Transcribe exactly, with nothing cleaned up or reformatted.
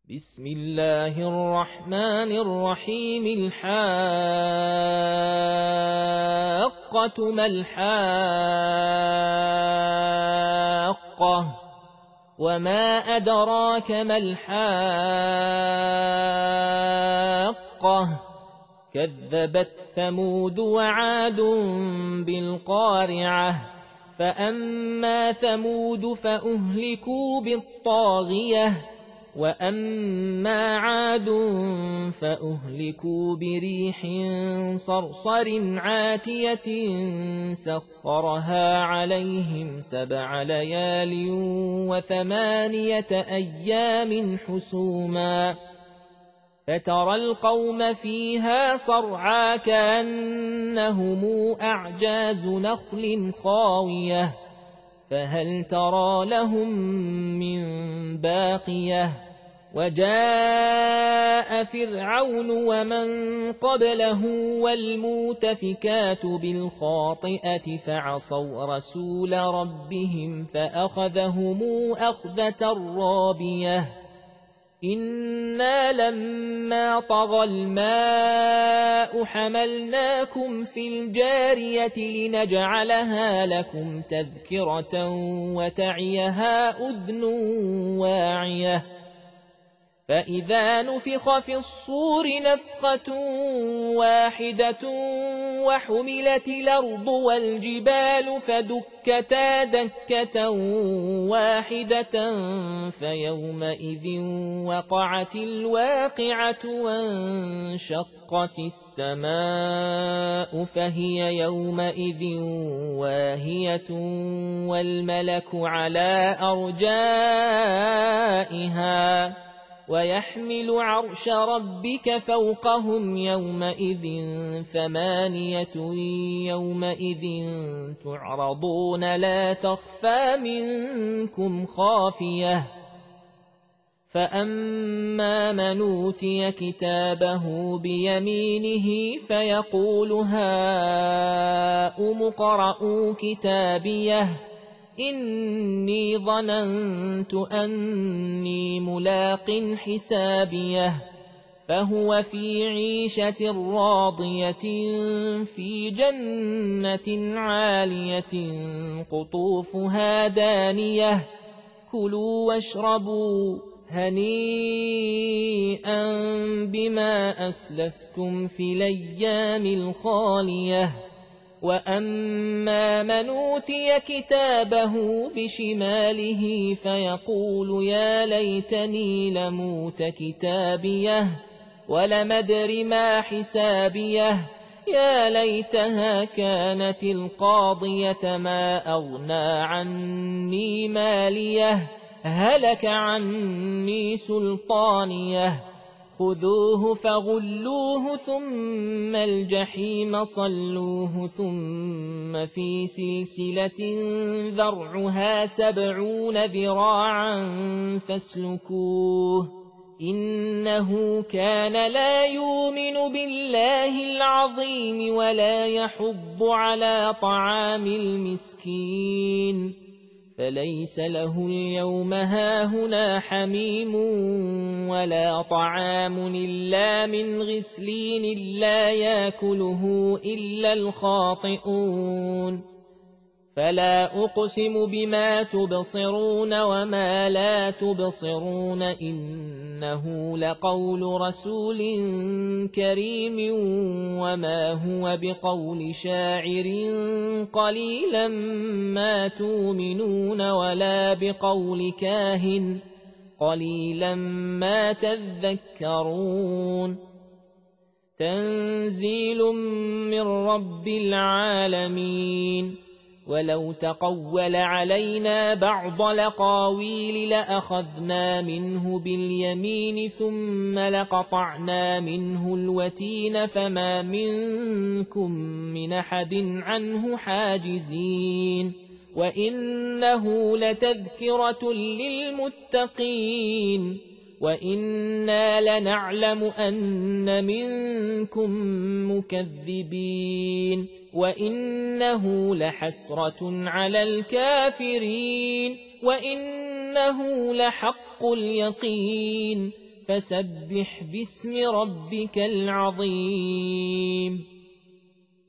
بسم الله الرحمن الرحيم. الحاقة ما الحاقة وما أدراك ما الحاقة كذبت ثمود وعاد بالقارعة فأما ثمود فأهلكوا بالطاغية وأما عاد فأهلكوا بريح صرصر عاتية سخرها عليهم سبع ليال وثمانية أيام حسوما فترى القوم فيها صرعى كأنهم أعجاز نخل خاوية فهل ترى لهم من باقية وجاء فرعون ومن قبله والمؤتفكات بالخاطئة فعصوا رسول ربهم فأخذهم أخذة رابية إنا لما طغى الماء حملناكم في الجارية لنجعلها لكم تذكرة وتعيها أذن واعية فإذا نفخ في الصور نفخة واحدة وحملت الأرض والجبال فدكتا دكة واحدة فيومئذ وقعت الواقعة وانشقت السماء فهي يومئذ واهية والملك على أرجائها ويحمل عرش ربك فوقهم يومئذ ثمانية يومئذ تعرضون لا تخفى منكم خافية فأما من أوتي كتابه بيمينه فيقول هاؤم اقرءوا كتابيه إني ظننت أني ملاق حسابيه فهو في عيشة راضية في جنة عالية قطوفها دانية كلوا واشربوا هنيئا بما أسلفتم في الأيام الخالية وأما من أوتي كتابه بشماله فيقول يا ليتني لموت كتابيه ولم أدر ما حسابيه يا ليتها كانت القاضية ما أغنى عني ماليه هلك عني سلطانيه خذوه فغلوه ثم الجحيم صلوه ثم في سلسلة ذرعها سبعون ذراعا فاسلكوه إنه كان لا يؤمن بالله العظيم ولا يحض على طعام المسكين فليس له اليوم هاهنا حميم ولا طعام إلا من غسلين لا يأكله إلا الخاطئون فلا أقسم بما تبصرون وما لا تبصرون إنه لقول رسول كريم وما هو بقول شاعر قليلا ما تؤمنون ولا بقول كاهن قليلا ما تذكرون تنزيل من رب العالمين ولو تقول علينا بعض الأقاويل لأخذنا منه باليمين ثم لقطعنا منه الوتين فما منكم من أحد عنه حاجزين وإنه لتذكرة للمتقين وإنا لنعلم أن منكم مكذبين وإنه لحسرة على الكافرين وإنه لحق اليقين فسبح باسم ربك العظيم